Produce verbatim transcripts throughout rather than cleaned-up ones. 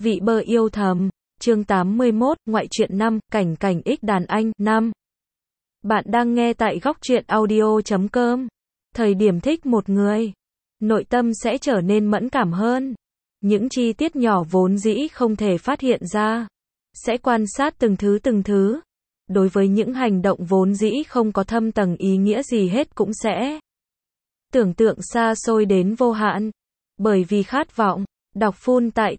Vị bơ yêu thầm, chương tám mươi mốt, ngoại truyện năm, cảnh cảnh ích đàn anh, năm. Bạn đang nghe tại góc truyện audio chấm com. Thời điểm thích một người, nội tâm sẽ trở nên mẫn cảm hơn. Những chi tiết nhỏ vốn dĩ không thể phát hiện ra, sẽ quan sát từng thứ từng thứ. Đối với những hành động vốn dĩ không có thâm tầng ý nghĩa gì hết cũng sẽ tưởng tượng xa xôi đến vô hạn. Bởi vì khát vọng. Đọc full tại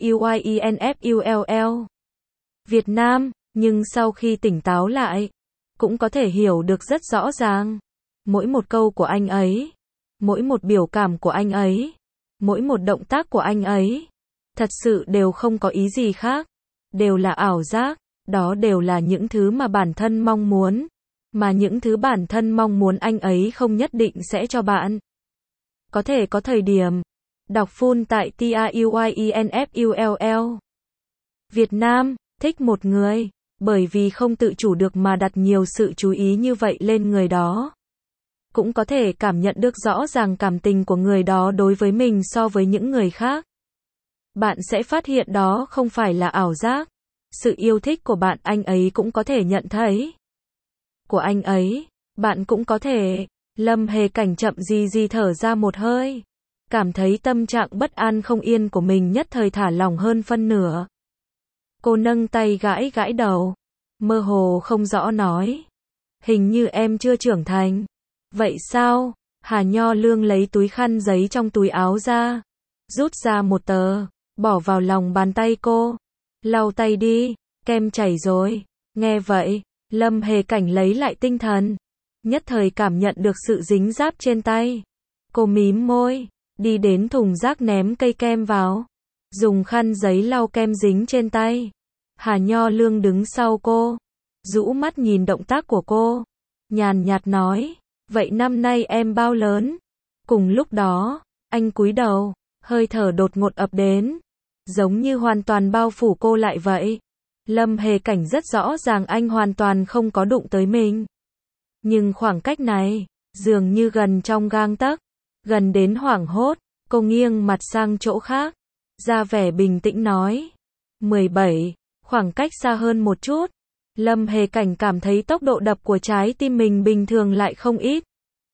TRUYINFULL Việt Nam, nhưng sau khi tỉnh táo lại, cũng có thể hiểu được rất rõ ràng. Mỗi một câu của anh ấy, mỗi một biểu cảm của anh ấy, mỗi một động tác của anh ấy, thật sự đều không có ý gì khác, đều là ảo giác, đó đều là những thứ mà bản thân mong muốn, mà những thứ bản thân mong muốn anh ấy không nhất định sẽ cho bạn. Có thể có thời điểm. Đọc full tại TRUYINFULL Việt Nam, thích một người, bởi vì không tự chủ được mà đặt nhiều sự chú ý như vậy lên người đó. Cũng có thể cảm nhận được rõ ràng cảm tình của người đó đối với mình so với những người khác. Bạn sẽ phát hiện đó không phải là ảo giác. Sự yêu thích của bạn anh ấy cũng có thể nhận thấy. Của anh ấy, bạn cũng có thể. Lâm Hề Cảnh chậm gì gì thở ra một hơi. Cảm thấy tâm trạng bất an không yên của mình nhất thời thả lỏng hơn phân nửa. Cô nâng tay gãi gãi đầu, mơ hồ không rõ nói. Hình như em chưa trưởng thành. Vậy sao? Hà Nho Lương lấy túi khăn giấy trong túi áo ra, rút ra một tờ, bỏ vào lòng bàn tay cô. Lau tay đi, kem chảy rồi. Nghe vậy, Lâm Hề Cảnh lấy lại tinh thần, nhất thời cảm nhận được sự dính dáp trên tay. Cô mím môi, đi đến thùng rác ném cây kem vào, dùng khăn giấy lau kem dính trên tay. Hà Nho Lương đứng sau cô, rũ mắt nhìn động tác của cô, nhàn nhạt nói, vậy năm nay em bao lớn? Cùng lúc đó, anh cúi đầu, hơi thở đột ngột ập đến, giống như hoàn toàn bao phủ cô lại vậy. Lâm Hề Cảnh rất rõ ràng anh hoàn toàn không có đụng tới mình. Nhưng khoảng cách này, dường như gần trong gang tấc, gần đến hoảng hốt, cô nghiêng mặt sang chỗ khác, ra vẻ bình tĩnh nói. mười bảy, khoảng cách xa hơn một chút. Lâm Hề Cảnh cảm thấy tốc độ đập của trái tim mình bình thường lại không ít.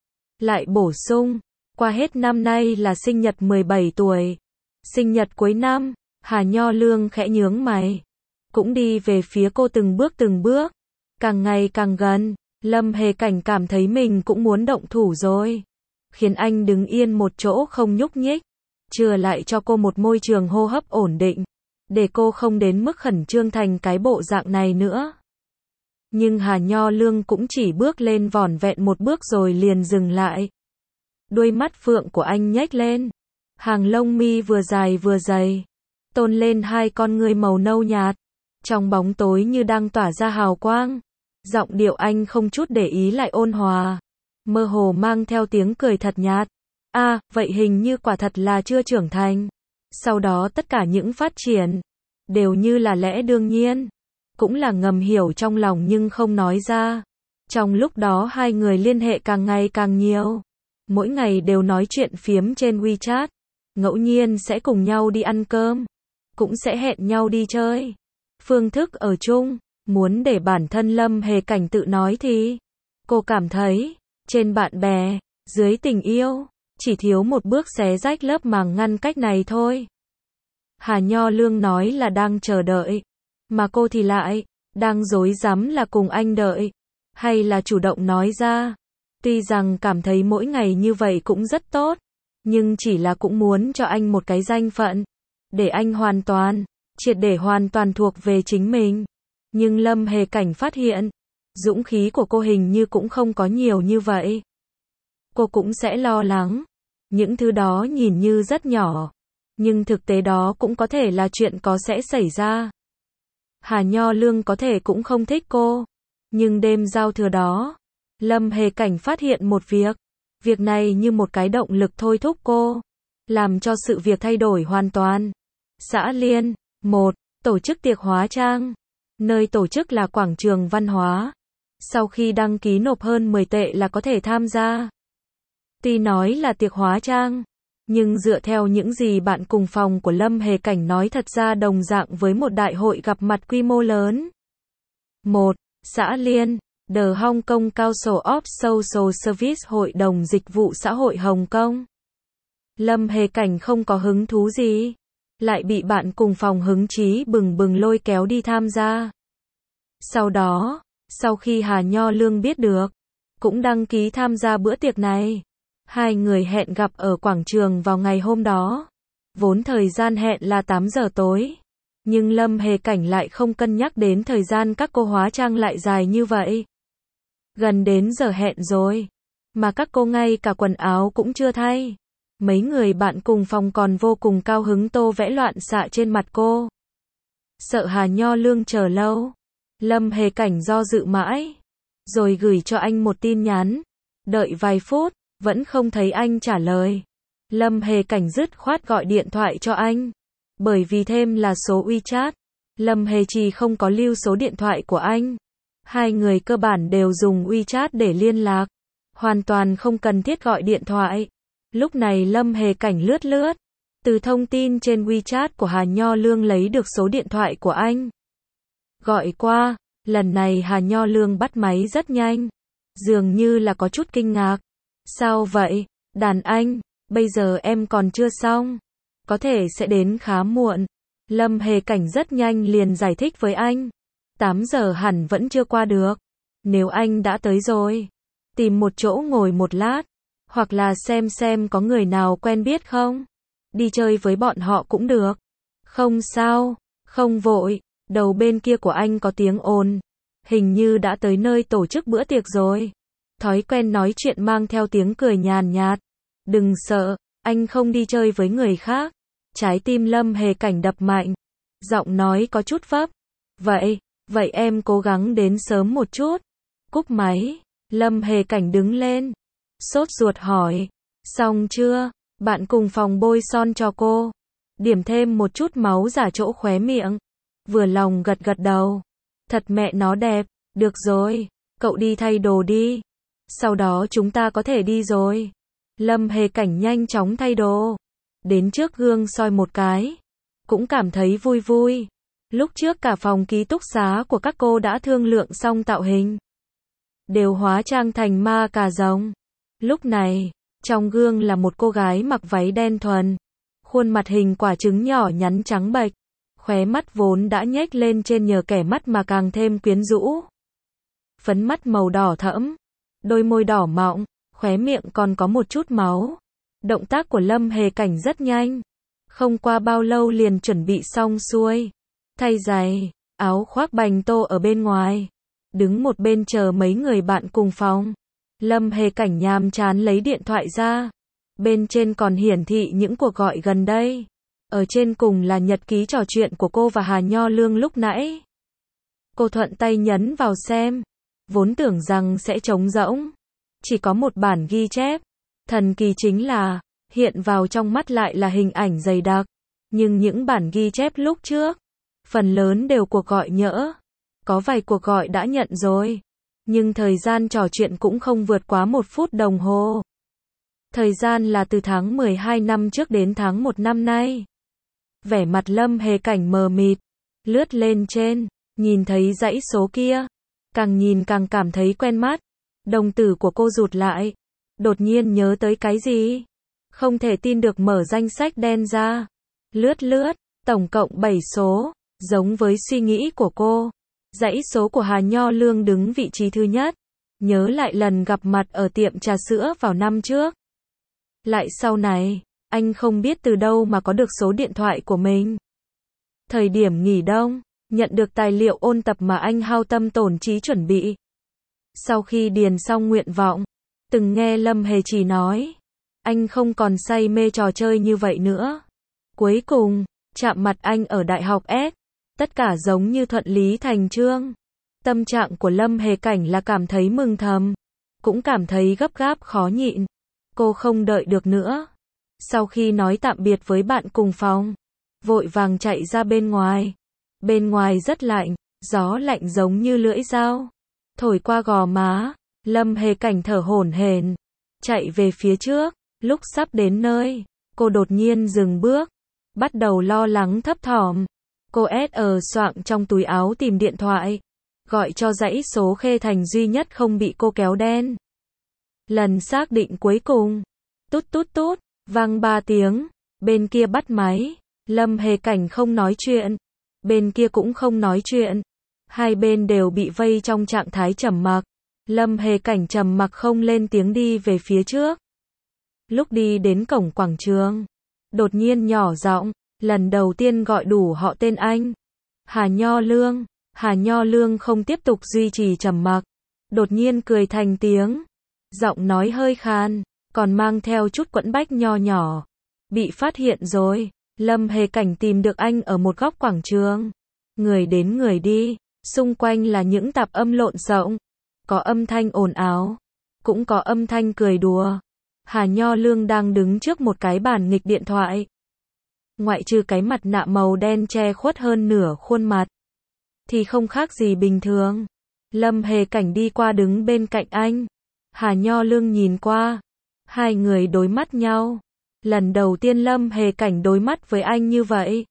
Lại bổ sung, qua hết năm nay là sinh nhật mười bảy tuổi. Sinh nhật cuối năm, Hà Nho Lương khẽ nhướng mày, cũng đi về phía cô từng bước từng bước, càng ngày càng gần. Lâm Hề Cảnh cảm thấy mình cũng muốn động thủ rồi, khiến anh đứng yên một chỗ không nhúc nhích, chừa lại cho cô một môi trường hô hấp ổn định, để cô không đến mức khẩn trương thành cái bộ dạng này nữa. Nhưng Hà Nho Lương cũng chỉ bước lên vỏn vẹn một bước rồi liền dừng lại. Đuôi mắt phượng của anh nhếch lên, hàng lông mi vừa dài vừa dày, tôn lên hai con ngươi màu nâu nhạt, trong bóng tối như đang tỏa ra hào quang. Giọng điệu anh không chút để ý lại ôn hòa, mơ hồ mang theo tiếng cười thật nhạt. A, à, vậy hình như quả thật là chưa trưởng thành. Sau đó tất cả những phát triển đều như là lẽ đương nhiên, cũng là ngầm hiểu trong lòng nhưng không nói ra. Trong lúc đó hai người liên hệ càng ngày càng nhiều, mỗi ngày đều nói chuyện phiếm trên WeChat, ngẫu nhiên sẽ cùng nhau đi ăn cơm, cũng sẽ hẹn nhau đi chơi. Phương thức ở chung. Muốn để bản thân Lâm Hề Cảnh tự nói thì, cô cảm thấy, trên bạn bè, dưới tình yêu, chỉ thiếu một bước xé rách lớp màng ngăn cách này thôi. Hà Nho Lương nói là đang chờ đợi, mà cô thì lại, đang rối rắm là cùng anh đợi, hay là chủ động nói ra. Tuy rằng cảm thấy mỗi ngày như vậy cũng rất tốt, nhưng chỉ là cũng muốn cho anh một cái danh phận, để anh hoàn toàn, triệt để hoàn toàn thuộc về chính mình. Nhưng Lâm Hề Cảnh phát hiện, dũng khí của cô hình như cũng không có nhiều như vậy. Cô cũng sẽ lo lắng. Những thứ đó nhìn như rất nhỏ, nhưng thực tế đó cũng có thể là chuyện có sẽ xảy ra. Hà Nho Lương có thể cũng không thích cô. Nhưng đêm giao thừa đó, Lâm Hề Cảnh phát hiện một việc. Việc này như một cái động lực thôi thúc cô, làm cho sự việc thay đổi hoàn toàn. Xã Liên, một, tổ chức tiệc hóa trang. Nơi tổ chức là quảng trường văn hóa. Sau khi đăng ký nộp hơn mười tệ là có thể tham gia. Tuy nói là tiệc hóa trang, Nhưng dựa theo những gì bạn cùng phòng của Lâm Hề Cảnh nói thật ra đồng dạng với một đại hội gặp mặt quy mô lớn. một. Xã Liên, The Hong Kong Council of Social Service Hội đồng Dịch vụ Xã hội Hồng Kông. Lâm Hề Cảnh không có hứng thú gì, lại bị bạn cùng phòng hứng chí bừng bừng lôi kéo đi tham gia. Sau đó, sau khi Hà Nho Lương biết được, cũng đăng ký tham gia bữa tiệc này. Hai người hẹn gặp ở quảng trường vào ngày hôm đó. Vốn thời gian hẹn là tám giờ tối. Nhưng Lâm Hề Cảnh lại không cân nhắc đến thời gian các cô hóa trang lại dài như vậy. Gần đến giờ hẹn rồi, mà các cô ngay cả quần áo cũng chưa thay. Mấy người bạn cùng phòng còn vô cùng cao hứng tô vẽ loạn xạ trên mặt cô. Sợ Hà Nho Lương chờ lâu, Lâm Hề Cảnh do dự mãi, rồi gửi cho anh một tin nhắn. Đợi vài phút, vẫn không thấy anh trả lời. Lâm Hề Cảnh dứt khoát gọi điện thoại cho anh. Bởi vì thêm là số WeChat, Lâm Hề Trì không có lưu số điện thoại của anh. Hai người cơ bản đều dùng WeChat để liên lạc, hoàn toàn không cần thiết gọi điện thoại. Lúc này Lâm Hề Cảnh lướt lướt, từ thông tin trên WeChat của Hà Nho Lương lấy được số điện thoại của anh. Gọi qua, lần này Hà Nho Lương bắt máy rất nhanh, dường như là có chút kinh ngạc. Sao vậy, đàn anh, bây giờ em còn chưa xong, có thể sẽ đến khá muộn. Lâm Hề Cảnh rất nhanh liền giải thích với anh. tám giờ hẳn vẫn chưa qua được. Nếu anh đã tới rồi, tìm một chỗ ngồi một lát, hoặc là xem xem có người nào quen biết không. Đi chơi với bọn họ cũng được. Không sao, không vội. Đầu bên kia của anh có tiếng ồn. Hình như đã tới nơi tổ chức bữa tiệc rồi. Thói quen nói chuyện mang theo tiếng cười nhàn nhạt. Đừng sợ, anh không đi chơi với người khác. Trái tim Lâm Hề Cảnh đập mạnh. Giọng nói có chút vấp. Vậy, vậy em cố gắng đến sớm một chút. Cúp máy, Lâm Hề Cảnh đứng lên. Sốt ruột hỏi. Xong chưa? Bạn cùng phòng bôi son cho cô. Điểm thêm một chút máu giả chỗ khóe miệng. Vừa lòng gật gật đầu. Thật mẹ nó đẹp. Được rồi, cậu đi thay đồ đi. Sau đó chúng ta có thể đi rồi. Lâm Hề Cảnh nhanh chóng thay đồ. Đến trước gương soi một cái. Cũng cảm thấy vui vui. Lúc trước cả phòng ký túc xá của các cô đã thương lượng xong tạo hình. Đều hóa trang thành ma cà rồng. Lúc này, trong gương là một cô gái mặc váy đen thuần. Khuôn mặt hình quả trứng nhỏ nhắn trắng bệch. Khóe mắt vốn đã nhếch lên trên nhờ kẻ mắt mà càng thêm quyến rũ. Phấn mắt màu đỏ thẫm. Đôi môi đỏ mọng. Khóe miệng còn có một chút máu. Động tác của Lâm Hề Cảnh rất nhanh. Không qua bao lâu liền chuẩn bị xong xuôi. Thay giày, áo khoác bành tô ở bên ngoài. Đứng một bên chờ mấy người bạn cùng phòng. Lâm Hề Cảnh nhàm chán lấy điện thoại ra. Bên trên còn hiển thị những cuộc gọi gần đây. Ở trên cùng là nhật ký trò chuyện của cô và Hà Nho Lương lúc nãy. Cô thuận tay nhấn vào xem. Vốn tưởng rằng sẽ trống rỗng. Chỉ có một bản ghi chép. Thần kỳ chính là, hiện vào trong mắt lại là hình ảnh dày đặc. Nhưng những bản ghi chép lúc trước, phần lớn đều cuộc gọi nhỡ. Có vài cuộc gọi đã nhận rồi. Nhưng thời gian trò chuyện cũng không vượt quá một phút đồng hồ. Thời gian là từ tháng mười hai năm trước đến tháng một năm nay. Vẻ mặt Lâm Hề Cảnh mờ mịt. Lướt lên trên, nhìn thấy dãy số kia. Càng nhìn càng cảm thấy quen mắt. Đồng tử của cô rụt lại. Đột nhiên nhớ tới cái gì? Không thể tin được mở danh sách đen ra. Lướt lướt, tổng cộng bảy số. Giống với suy nghĩ của cô. Dãy số của Hà Nho Lương đứng vị trí thứ nhất. Nhớ lại lần gặp mặt ở tiệm trà sữa vào năm trước. Lại sau này, anh không biết từ đâu mà có được số điện thoại của mình. Thời điểm nghỉ đông, nhận được tài liệu ôn tập mà anh hao tâm tổn trí chuẩn bị. Sau khi điền xong nguyện vọng, từng nghe Lâm Hề Trì nói, anh không còn say mê trò chơi như vậy nữa. Cuối cùng, chạm mặt anh ở Đại học S. Tất cả giống như thuận lý thành chương. Tâm trạng của Lâm Hề Cảnh là cảm thấy mừng thầm. Cũng cảm thấy gấp gáp khó nhịn. Cô không đợi được nữa. Sau khi nói tạm biệt với bạn cùng phòng, vội vàng chạy ra bên ngoài. Bên ngoài rất lạnh, gió lạnh giống như lưỡi dao. Thổi qua gò má, Lâm Hề Cảnh thở hổn hển. Chạy về phía trước, lúc sắp đến nơi, Cô đột nhiên dừng bước, bắt đầu lo lắng thấp thỏm. Cô ét ở soạng trong túi áo tìm điện thoại, gọi cho dãy số Khê Thành duy nhất không bị cô kéo đen. Lần xác định cuối cùng, tút tút tút, vang ba tiếng, bên kia bắt máy, Lâm Hề Cảnh không nói chuyện, bên kia cũng không nói chuyện, hai bên đều bị vây trong trạng thái trầm mặc. Lâm Hề Cảnh trầm mặc không lên tiếng đi về phía trước. Lúc đi đến cổng quảng trường, đột nhiên nhỏ giọng, lần đầu tiên gọi đủ họ tên anh. Hà Nho Lương, Hà Nho Lương không tiếp tục duy trì trầm mặc, đột nhiên cười thành tiếng, giọng nói hơi khan, còn mang theo chút quẫn bách nho nhỏ. Bị phát hiện rồi, Lâm Hề Cảnh tìm được anh ở một góc quảng trường. Người đến người đi, xung quanh là những tạp âm lộn xộn, có âm thanh ồn ào, cũng có âm thanh cười đùa. Hà Nho Lương đang đứng trước một cái bàn nghịch điện thoại. Ngoại trừ cái mặt nạ màu đen che khuất hơn nửa khuôn mặt, thì không khác gì bình thường. Lâm Hề Cảnh đi qua đứng bên cạnh anh. Hà Nho Lương nhìn qua. Hai người đối mắt nhau. Lần đầu tiên Lâm Hề Cảnh đối mắt với anh như vậy.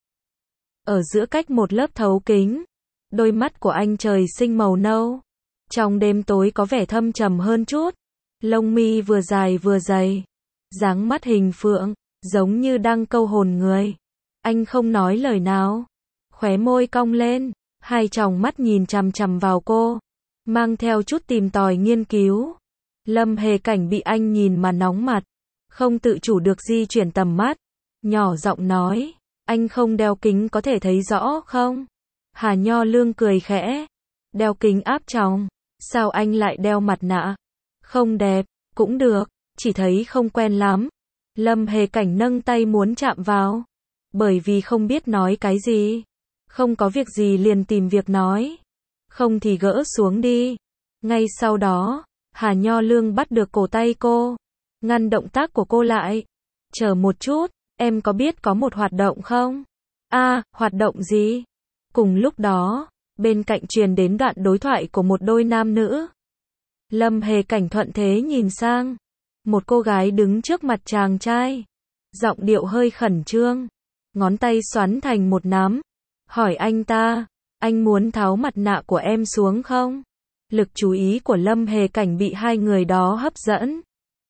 Ở giữa cách một lớp thấu kính, đôi mắt của anh trời sinh màu nâu. Trong đêm tối có vẻ thâm trầm hơn chút. Lông mi vừa dài vừa dày. Dáng mắt hình phượng, giống như đang câu hồn người. Anh không nói lời nào. Khóe môi cong lên, hai tròng mắt nhìn chằm chằm vào cô, mang theo chút tìm tòi nghiên cứu. Lâm Hề Cảnh bị anh nhìn mà nóng mặt, không tự chủ được di chuyển tầm mắt, nhỏ giọng nói, anh không đeo kính có thể thấy rõ không? Hà Nho Lương cười khẽ, đeo kính áp tròng, sao anh lại đeo mặt nạ? Không đẹp, cũng được, chỉ thấy không quen lắm. Lâm Hề Cảnh nâng tay muốn chạm vào, bởi vì không biết nói cái gì. Không có việc gì liền tìm việc nói, không thì gỡ xuống đi. Ngay sau đó, Hà Nho Lương bắt được cổ tay cô, ngăn động tác của cô lại. Chờ một chút, em có biết có một hoạt động không? A, à, hoạt động gì? Cùng lúc đó, bên cạnh truyền đến đoạn đối thoại của một đôi nam nữ. Lâm Hề Cảnh thuận thế nhìn sang, một cô gái đứng trước mặt chàng trai, giọng điệu hơi khẩn trương, ngón tay xoắn thành một nắm, hỏi anh ta, anh muốn tháo mặt nạ của em xuống không? Lực chú ý của Lâm Hề Cảnh bị hai người đó hấp dẫn.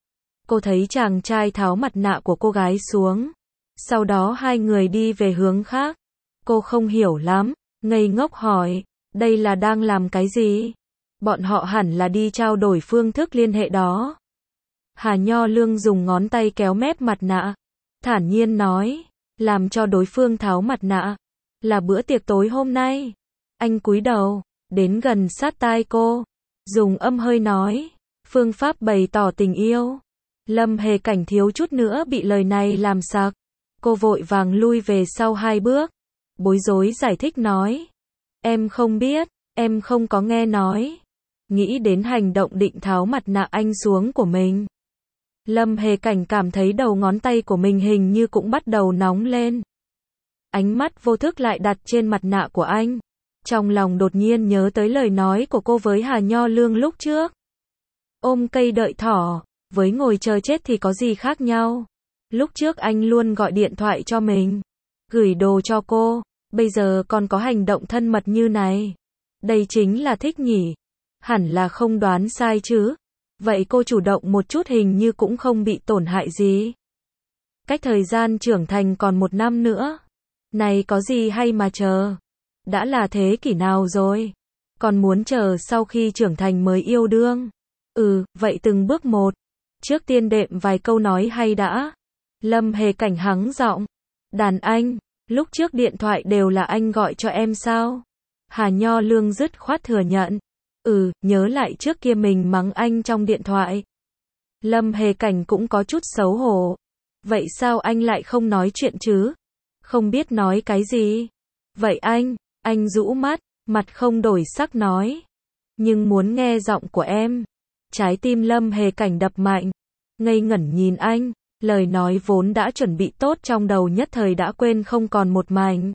Cô thấy chàng trai tháo mặt nạ của cô gái xuống, sau đó hai người đi về hướng khác. Cô không hiểu lắm, ngây ngốc hỏi, đây là đang làm cái gì? Bọn họ hẳn là đi trao đổi phương thức liên hệ đó. Hà Nho Lương dùng ngón tay kéo mép mặt nạ, thản nhiên nói, làm cho đối phương tháo mặt nạ, là bữa tiệc tối hôm nay. Anh cúi đầu, đến gần sát tai cô, dùng âm hơi nói, phương pháp bày tỏ tình yêu. Lâm Hề Cảnh thiếu chút nữa bị lời này làm sặc. Cô vội vàng lui về sau hai bước, bối rối giải thích nói, em không biết, em không có nghe nói. Nghĩ đến hành động định tháo mặt nạ anh xuống của mình, Lâm Hề Cảnh cảm thấy đầu ngón tay của mình hình như cũng bắt đầu nóng lên. Ánh mắt vô thức lại đặt trên mặt nạ của anh. Trong lòng đột nhiên nhớ tới lời nói của cô với Hà Nho Lương lúc trước. Ôm cây đợi thỏ, với ngồi chờ chết thì có gì khác nhau. Lúc trước anh luôn gọi điện thoại cho mình, gửi đồ cho cô, bây giờ còn có hành động thân mật như này. Đây chính là thích nhỉ? Hẳn là không đoán sai chứ. Vậy cô chủ động một chút hình như cũng không bị tổn hại gì. Cách thời gian trưởng thành còn một năm nữa. Này có gì hay mà chờ? Đã là thế kỷ nào rồi? Còn muốn chờ sau khi trưởng thành mới yêu đương? Ừ, vậy từng bước một. Trước tiên đệm vài câu nói hay đã. Lâm Hề Cảnh hắng giọng. Đàn anh, lúc trước điện thoại đều là anh gọi cho em sao? Hà Nho Lương dứt khoát thừa nhận. Ừ, nhớ lại trước kia mình mắng anh trong điện thoại. Lâm Hề Cảnh cũng có chút xấu hổ. Vậy sao anh lại không nói chuyện chứ? Không biết nói cái gì? Vậy anh, anh rũ mắt, mặt không đổi sắc nói. Nhưng muốn nghe giọng của em. Trái tim Lâm Hề Cảnh đập mạnh. Ngây ngẩn nhìn anh, lời nói vốn đã chuẩn bị tốt trong đầu nhất thời đã quên không còn một mảnh.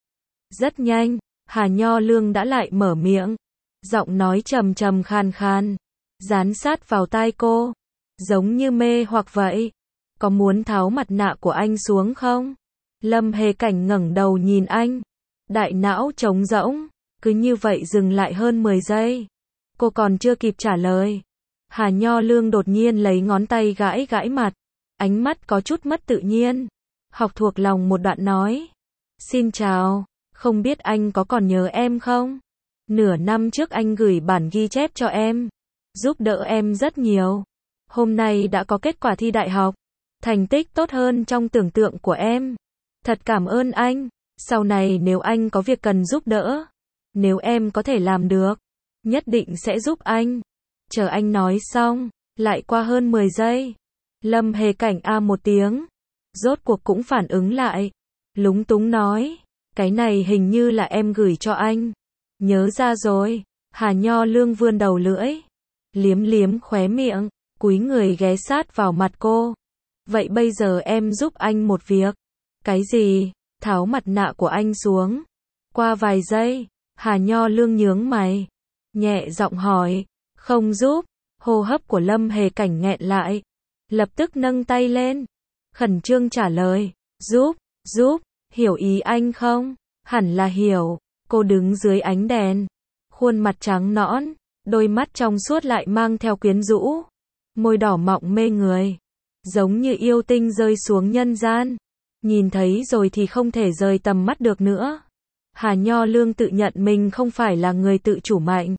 Rất nhanh, Hà Nho Lương đã lại mở miệng. Giọng nói trầm trầm khan khan, dán sát vào tai cô, giống như mê hoặc vậy. có muốn tháo mặt nạ của anh xuống không? Lâm Hề Cảnh ngẩng đầu nhìn anh, đại não trống rỗng, cứ như vậy dừng lại hơn mười giây. Cô còn chưa kịp trả lời, Hà Nho Lương đột nhiên lấy ngón tay gãi gãi mặt, ánh mắt có chút mất tự nhiên, học thuộc lòng một đoạn nói, xin chào, không biết anh có còn nhớ em không? Nửa năm trước anh gửi bản ghi chép cho em, giúp đỡ em rất nhiều. Hôm nay đã có kết quả thi đại học, thành tích tốt hơn trong tưởng tượng của em. Thật cảm ơn anh, sau này nếu anh có việc cần giúp đỡ, nếu em có thể làm được, nhất định sẽ giúp anh. Chờ anh nói xong, lại qua hơn mười giây. Lâm Hề Cảnh a một tiếng, rốt cuộc cũng phản ứng lại, lúng túng nói, cái này hình như là em gửi cho anh. Nhớ ra rồi. Hà Nho Lương vươn đầu lưỡi, liếm liếm khóe miệng, cúi người ghé sát vào mặt cô. Vậy bây giờ em giúp anh một việc. Cái gì? Tháo mặt nạ của anh xuống. Qua vài giây, Hà Nho Lương nhướng mày, nhẹ giọng hỏi, không giúp. Hô hấp của Lâm Hề Cảnh nghẹn lại, lập tức nâng tay lên, khẩn trương trả lời, giúp, giúp, hiểu ý anh không? Hẳn là hiểu. Cô đứng dưới ánh đèn, khuôn mặt trắng nõn, đôi mắt trong suốt lại mang theo quyến rũ, môi đỏ mọng mê người, giống như yêu tinh rơi xuống nhân gian, nhìn thấy rồi thì không thể rời tầm mắt được nữa. Hà Nho Lương tự nhận mình không phải là người tự chủ mạnh,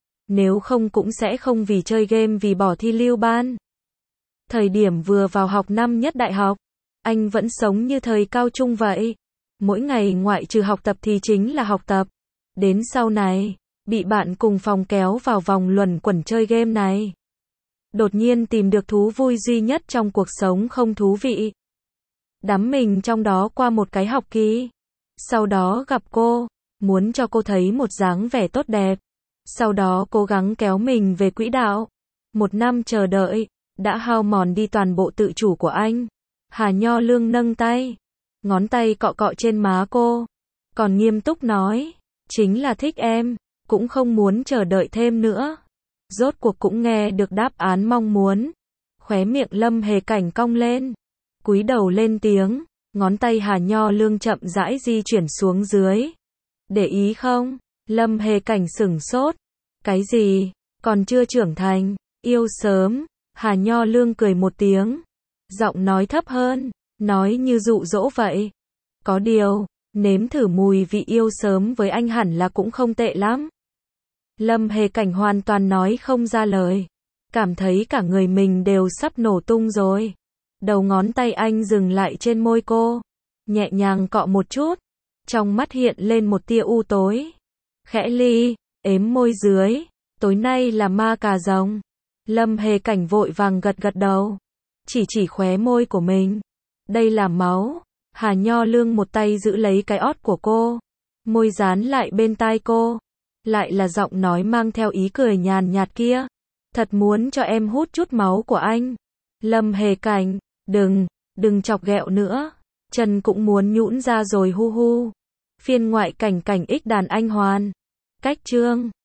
nếu không cũng sẽ không vì chơi game vì bỏ thi lưu ban. Thời điểm vừa vào học năm nhất đại học, anh vẫn sống như thời cao trung vậy. Mỗi ngày ngoại trừ học tập thì chính là học tập. Đến sau này, bị bạn cùng phòng kéo vào vòng luẩn quẩn chơi game này. Đột nhiên tìm được thú vui duy nhất trong cuộc sống không thú vị. Đắm mình trong đó qua một cái học kỳ. Sau đó gặp cô, muốn cho cô thấy một dáng vẻ tốt đẹp. Sau đó cố gắng kéo mình về quỹ đạo. Một năm chờ đợi, đã hao mòn đi toàn bộ tự chủ của anh. Hà Nho Lương nâng tay, ngón tay cọ cọ trên má cô, còn nghiêm túc nói, chính là thích em, cũng không muốn chờ đợi thêm nữa. Rốt cuộc cũng nghe được đáp án mong muốn. Khóe miệng Lâm Hề Cảnh cong lên, cúi đầu lên tiếng, ngón tay Hà Nho Lương chậm rãi di chuyển xuống dưới. Để ý không? Lâm Hề Cảnh sửng sốt. Cái gì? Còn chưa trưởng thành, yêu sớm. Hà Nho Lương cười một tiếng, giọng nói thấp hơn, nói như dụ dỗ vậy. Có điều, nếm thử mùi vị yêu sớm với anh hẳn là cũng không tệ lắm. Lâm Hề Cảnh hoàn toàn nói không ra lời, cảm thấy cả người mình đều sắp nổ tung rồi. Đầu ngón tay anh dừng lại trên môi cô, nhẹ nhàng cọ một chút, trong mắt hiện lên một tia u tối. Khẽ ly, ếm môi dưới, tối nay là ma cà rồng. Lâm Hề Cảnh vội vàng gật gật đầu, chỉ chỉ khóe môi của mình. Đây là máu. Hà Nho Lương một tay giữ lấy cái ót của cô, môi dán lại bên tai cô, lại là giọng nói mang theo ý cười nhàn nhạt kia. Thật muốn cho em hút chút máu của anh. Lâm Hề Cảnh, đừng, đừng chọc ghẹo nữa. Chân cũng muốn nhũn ra rồi hu hu. Phiên ngoại cảnh cảnh ích đàn anh hoàn. Cách chương